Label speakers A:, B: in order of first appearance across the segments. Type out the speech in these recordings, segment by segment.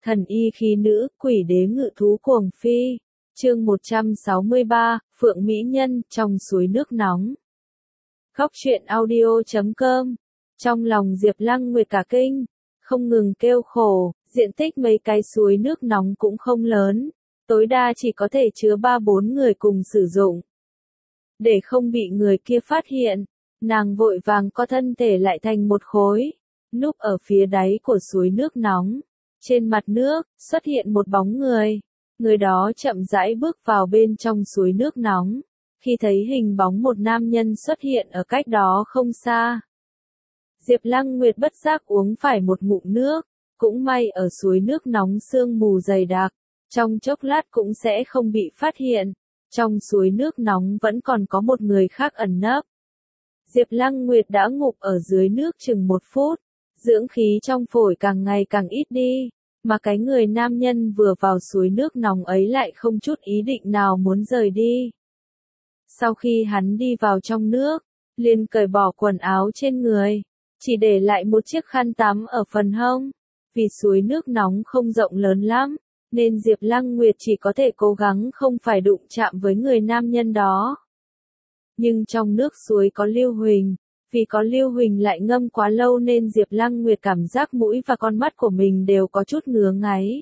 A: Thần y khí nữ, quỷ đế ngự thú cuồng phi. Chương 163, Phượng Mỹ Nhân, trong suối nước nóng. Góc truyện audio.com. Trong lòng Diệp Lăng Nguyệt cả kinh, không ngừng kêu khổ, diện tích mấy cái suối nước nóng cũng không lớn, tối đa chỉ có thể chứa 3-4 người cùng sử dụng. Để không bị người kia phát hiện, nàng vội vàng co thân thể lại thành một khối, núp ở phía đáy của suối nước nóng. Trên mặt nước, xuất hiện một bóng người. Người đó chậm rãi bước vào bên trong suối nước nóng. Khi thấy hình bóng một nam nhân xuất hiện ở cách đó không xa, Diệp Lăng Nguyệt bất giác uống phải một ngụm nước. Cũng may ở suối nước nóng sương mù dày đặc, trong chốc lát cũng sẽ không bị phát hiện. Trong suối nước nóng vẫn còn có một người khác ẩn nấp. Diệp Lăng Nguyệt đã ngụp ở dưới nước chừng 1 phút. Dưỡng khí trong phổi càng ngày càng ít đi, mà cái người nam nhân vừa vào suối nước nóng ấy lại không chút ý định nào muốn rời đi. Sau khi hắn đi vào trong nước, liền cởi bỏ quần áo trên người, chỉ để lại một chiếc khăn tắm ở phần hông. Vì suối nước nóng không rộng lớn lắm, nên Diệp Lăng Nguyệt chỉ có thể cố gắng không phải đụng chạm với người nam nhân đó. Nhưng trong nước suối có lưu huỳnh. Vì có lưu huỳnh lại ngâm quá lâu nên Diệp Lăng Nguyệt cảm giác mũi và con mắt của mình đều có chút ngứa ngáy.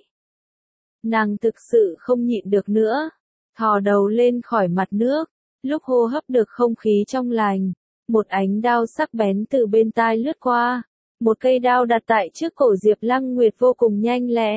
A: Nàng thực sự không nhịn được nữa, thò đầu lên khỏi mặt nước, lúc hô hấp được không khí trong lành, một ánh đao sắc bén từ bên tai lướt qua, một cây đao đặt tại trước cổ Diệp Lăng Nguyệt vô cùng nhanh lẹ.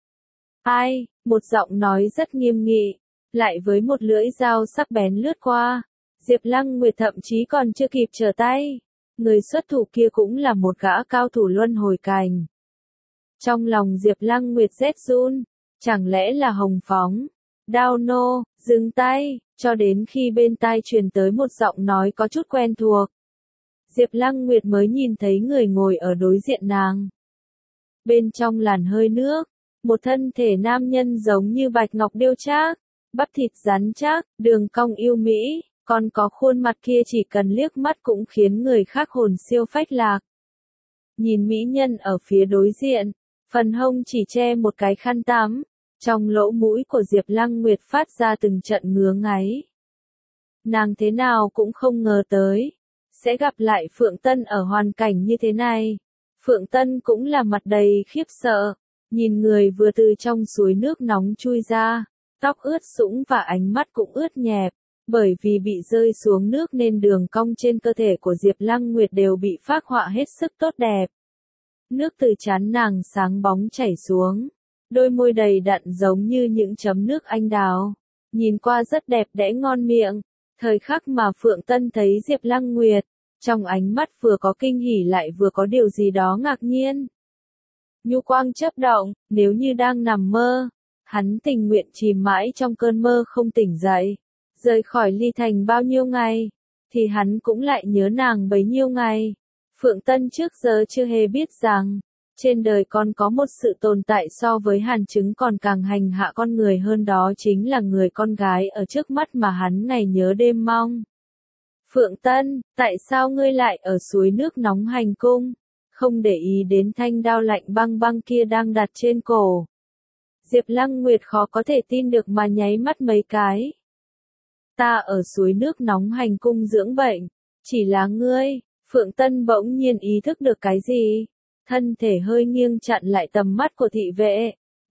A: Ai, một giọng nói rất nghiêm nghị, lại với một lưỡi dao sắc bén lướt qua. Diệp Lăng Nguyệt thậm chí còn chưa kịp trở tay, người xuất thủ kia cũng là một gã cao thủ luân hồi cảnh. Trong lòng Diệp Lăng Nguyệt rét run, chẳng lẽ là Hồng Phóng? Đao nô, dừng tay, cho đến khi bên tai truyền tới một giọng nói có chút quen thuộc. Diệp Lăng Nguyệt mới nhìn thấy người ngồi ở đối diện nàng. Bên trong làn hơi nước, một thân thể nam nhân giống như bạch ngọc điêu trác, bắp thịt rắn chắc, đường cong yêu mỹ. Còn có khuôn mặt kia chỉ cần liếc mắt cũng khiến người khác hồn siêu phách lạc. Nhìn mỹ nhân ở phía đối diện, phần hông chỉ che một cái khăn tắm, trong lỗ mũi của Diệp Lăng Nguyệt phát ra từng trận ngứa ngáy. Nàng thế nào cũng không ngờ tới, sẽ gặp lại Phượng Tân ở hoàn cảnh như thế này. Phượng Tân cũng là mặt đầy khiếp sợ, nhìn người vừa từ trong suối nước nóng chui ra, tóc ướt sũng và ánh mắt cũng ướt nhẹp. Bởi vì bị rơi xuống nước nên đường cong trên cơ thể của Diệp Lăng Nguyệt đều bị phác họa hết sức tốt đẹp. Nước từ trán nàng sáng bóng chảy xuống, đôi môi đầy đặn giống như những chấm nước anh đào, nhìn qua rất đẹp đẽ ngon miệng. Thời khắc mà Phượng Tân thấy Diệp Lăng Nguyệt, trong ánh mắt vừa có kinh hỉ lại vừa có điều gì đó ngạc nhiên. Nhu quang chớp động, nếu như đang nằm mơ, hắn tình nguyện chìm mãi trong cơn mơ không tỉnh dậy. Rời khỏi Ly Thành bao nhiêu ngày, thì hắn cũng lại nhớ nàng bấy nhiêu ngày. Phượng Tân trước giờ chưa hề biết rằng, trên đời còn có một sự tồn tại so với hàn chứng còn càng hành hạ con người hơn, đó chính là người con gái ở trước mắt mà hắn ngày nhớ đêm mong. Phượng Tân, tại sao ngươi lại ở suối nước nóng hành cung, không để ý đến thanh đao lạnh băng băng kia đang đặt trên cổ? Diệp Lăng Nguyệt khó có thể tin được mà nháy mắt mấy cái. Ta ở suối nước nóng hành cung dưỡng bệnh, chỉ là ngươi. Phượng Tân bỗng nhiên ý thức được cái gì, thân thể hơi nghiêng chặn lại tầm mắt của thị vệ.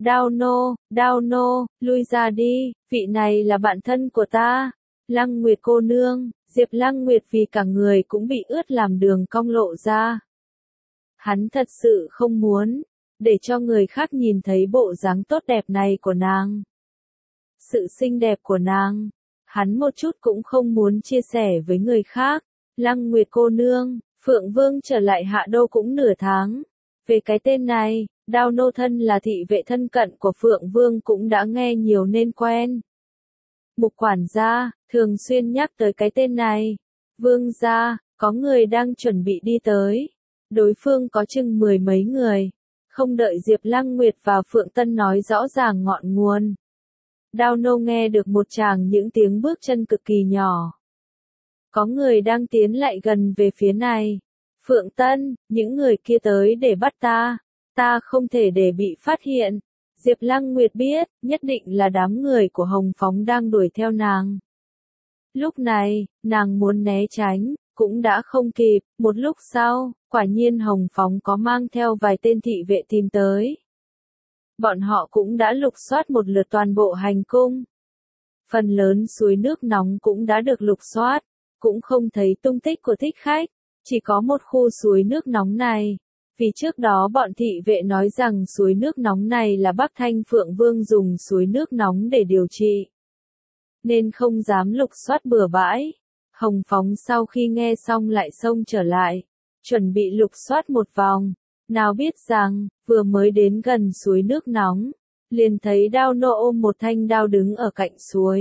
A: Đao nô, lui ra đi, vị này là bạn thân của ta, Lăng Nguyệt cô nương. Diệp Lăng Nguyệt vì cả người cũng bị ướt làm đường cong lộ ra. Hắn thật sự không muốn để cho người khác nhìn thấy bộ dáng tốt đẹp này của nàng, sự xinh đẹp của nàng. Hắn một chút cũng không muốn chia sẻ với người khác. Lăng Nguyệt cô nương, Phượng Vương trở lại Hạ Đô cũng nửa tháng. Về cái tên này, Đao nô thân là thị vệ thân cận của Phượng Vương cũng đã nghe nhiều nên quen. Mục quản gia, thường xuyên nhắc tới cái tên này. Vương gia, có người đang chuẩn bị đi tới. Đối phương có chừng 10 mấy người. Không đợi Diệp Lăng Nguyệt và Phượng Tân nói rõ ràng ngọn nguồn, Đao nô nghe được một tràng những tiếng bước chân cực kỳ nhỏ. Có người đang tiến lại gần về phía này. Phượng Tân, những người kia tới để bắt ta. Ta không thể để bị phát hiện. Diệp Lăng Nguyệt biết, nhất định là đám người của Hồng Phóng đang đuổi theo nàng. Lúc này, nàng muốn né tránh, cũng đã không kịp, một lúc sau, quả nhiên Hồng Phóng có mang theo vài tên thị vệ tìm tới. Bọn họ cũng đã lục soát một lượt toàn bộ hành cung. Phần lớn suối nước nóng cũng đã được lục soát, cũng không thấy tung tích của thích khách, chỉ có một khu suối nước nóng này. Vì trước đó bọn thị vệ nói rằng suối nước nóng này là Bắc Thanh Phượng Vương dùng suối nước nóng để điều trị, nên không dám lục soát bừa bãi. Hồng Phóng sau khi nghe xong lại xông trở lại, chuẩn bị lục soát một vòng. Nào biết rằng, vừa mới đến gần suối nước nóng, liền thấy Đao Nô ôm một thanh đao đứng ở cạnh suối.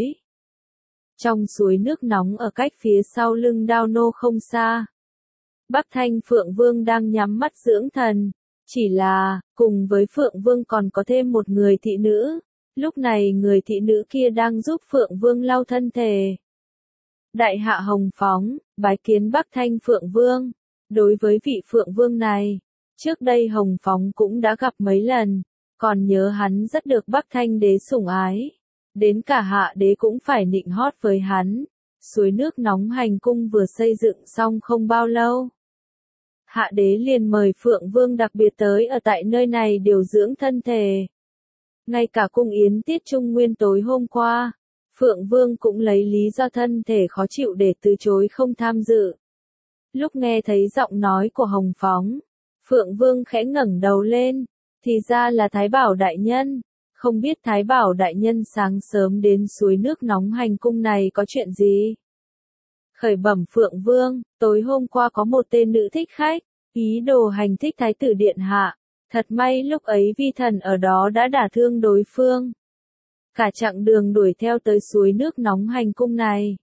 A: Trong suối nước nóng ở cách phía sau lưng Đao Nô không xa, Bắc Thanh Phượng Vương đang nhắm mắt dưỡng thần. Chỉ là, cùng với Phượng Vương còn có thêm một người thị nữ. Lúc này người thị nữ kia đang giúp Phượng Vương lau thân thể. Đại hạ Hồng Phóng, bái kiến Bắc Thanh Phượng Vương. Đối với vị Phượng Vương này, trước đây Hồng Phóng cũng đã gặp mấy lần, còn nhớ hắn rất được Bắc Thanh đế sủng ái. Đến cả hạ đế cũng phải nịnh hót với hắn. Suối nước nóng hành cung vừa xây dựng xong không bao lâu, hạ đế liền mời Phượng Vương đặc biệt tới ở tại nơi này điều dưỡng thân thể. Ngay cả cung yến tiết trung nguyên tối hôm qua, Phượng Vương cũng lấy lý do thân thể khó chịu để từ chối không tham dự. Lúc nghe thấy giọng nói của Hồng Phóng, Phượng Vương khẽ ngẩng đầu lên, thì ra là Thái Bảo đại nhân. Không biết Thái Bảo đại nhân sáng sớm đến suối nước nóng hành cung này có chuyện gì? Khởi bẩm Phượng Vương, tối hôm qua có một tên nữ thích khách, ý đồ hành thích Thái tử điện hạ. Thật may lúc ấy vi thần ở đó đã đả thương đối phương. Cả chặng đường đuổi theo tới suối nước nóng hành cung này.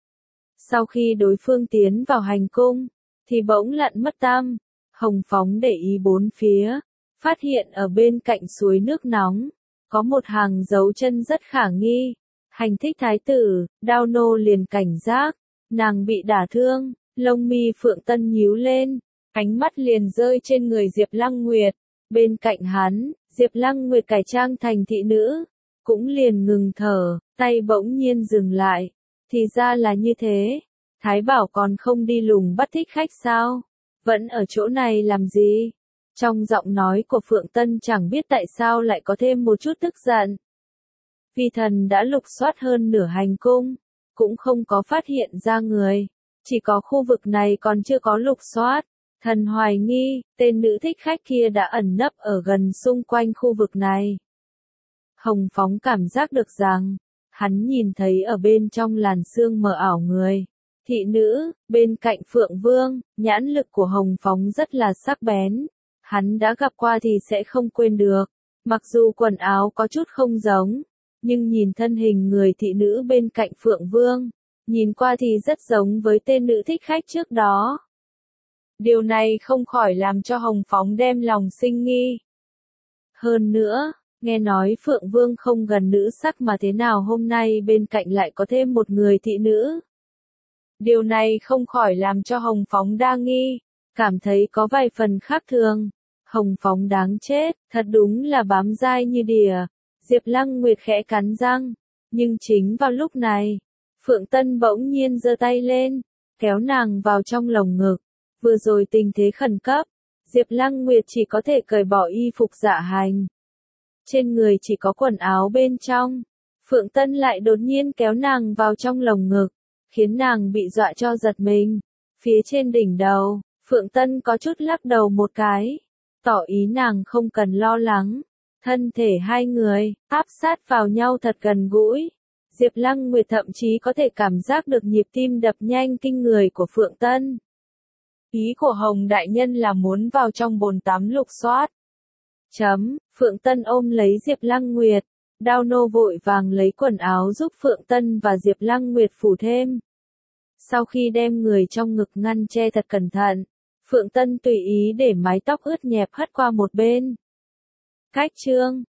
A: Sau khi đối phương tiến vào hành cung, thì bỗng lặn mất tăm. Hồng Phóng để ý bốn phía, phát hiện ở bên cạnh suối nước nóng, có một hàng dấu chân rất khả nghi. Hành thích Thái tử, Đao Nô liền cảnh giác, nàng bị đả thương, lông mi Phượng Tân nhíu lên, ánh mắt liền rơi trên người Diệp Lăng Nguyệt. Bên cạnh hắn, Diệp Lăng Nguyệt cải trang thành thị nữ, cũng liền ngừng thở, tay bỗng nhiên dừng lại. Thì ra là như thế, Thái Bảo còn không đi lùng bắt thích khách sao? Vẫn ở chỗ này làm gì? Trong giọng nói của Phượng Tân chẳng biết tại sao lại có thêm một chút tức giận. Vi thần đã lục soát hơn nửa hành cung, cũng không có phát hiện ra người, chỉ có khu vực này còn chưa có lục soát. Thần hoài nghi, tên nữ thích khách kia đã ẩn nấp ở gần xung quanh khu vực này. Hồng Phóng cảm giác được rằng, hắn nhìn thấy ở bên trong làn sương mờ ảo người. Thị nữ, bên cạnh Phượng Vương, nhãn lực của Hồng Phóng rất là sắc bén. Hắn đã gặp qua thì sẽ không quên được. Mặc dù quần áo có chút không giống, nhưng nhìn thân hình người thị nữ bên cạnh Phượng Vương, nhìn qua thì rất giống với tên nữ thích khách trước đó. Điều này không khỏi làm cho Hồng Phóng đem lòng sinh nghi. Hơn nữa, nghe nói Phượng Vương không gần nữ sắc mà thế nào hôm nay bên cạnh lại có thêm một người thị nữ. Điều này không khỏi làm cho Hồng Phóng đa nghi, cảm thấy có vài phần khác thường. Hồng Phóng đáng chết, thật đúng là bám dai như đỉa. Diệp Lăng Nguyệt khẽ cắn răng, nhưng chính vào lúc này, Phượng Tân bỗng nhiên giơ tay lên, kéo nàng vào trong lồng ngực. Vừa rồi tình thế khẩn cấp, Diệp Lăng Nguyệt chỉ có thể cởi bỏ y phục dạ hành. Trên người chỉ có quần áo bên trong. Phượng Tân lại đột nhiên kéo nàng vào trong lồng ngực, khiến nàng bị dọa cho giật mình. Phía trên đỉnh đầu, Phượng Tân có chút lắc đầu một cái, tỏ ý nàng không cần lo lắng. Thân thể hai người áp sát vào nhau thật gần gũi. Diệp Lăng Nguyệt thậm chí có thể cảm giác được nhịp tim đập nhanh kinh người của Phượng Tân. Ý của Hồng đại nhân là muốn vào trong bồn tắm lục soát. Phượng Tân ôm lấy Diệp Lăng Nguyệt, Đao Nô vội vàng lấy quần áo giúp Phượng Tân và Diệp Lăng Nguyệt phủ thêm. Sau khi đem người trong ngực ngăn che thật cẩn thận, Phượng Tân tùy ý để mái tóc ướt nhẹp hất qua một bên. Cách chương